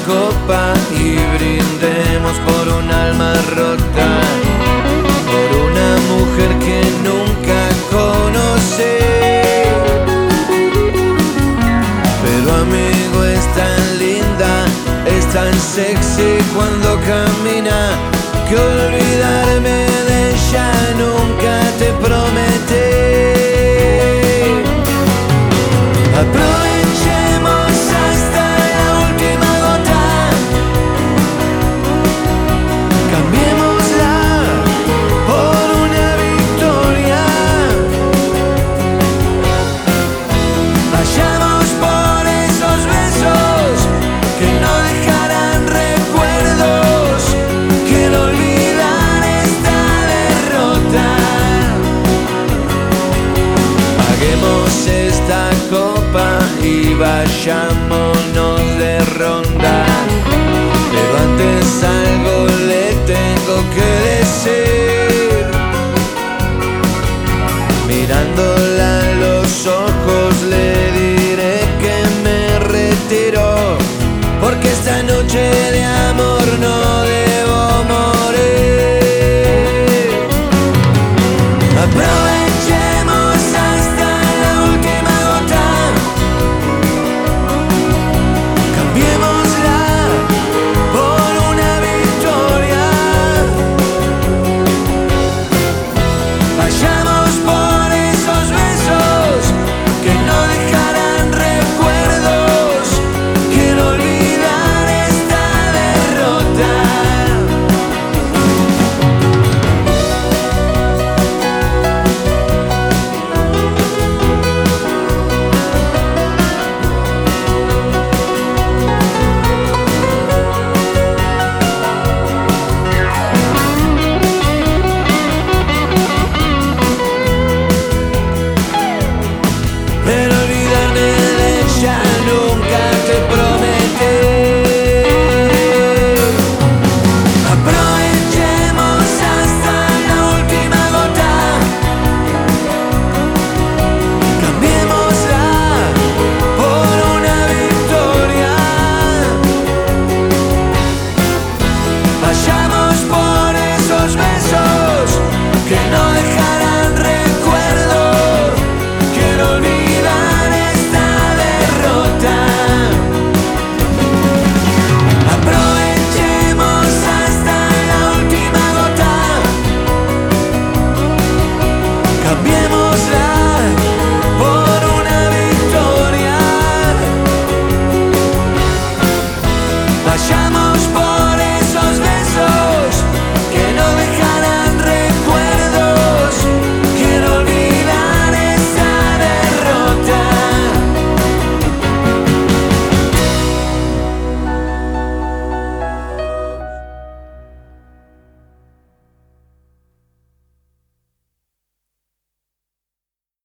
copa y brindemos por un alma rota, por una mujer que nunca conocí. Pero amigo, es tan linda, es tan sexy cuando camina, que olvidarme de ella nunca te prometí. Aprovechemos hasta la última gota, cambiémosla por una victoria. Vayamos por esos besos que no dejarán recuerdos, que no olvidar esta derrota. Paguemos esta copa y vayámonos de ronda, pero antes algo le tengo que decir. Mirando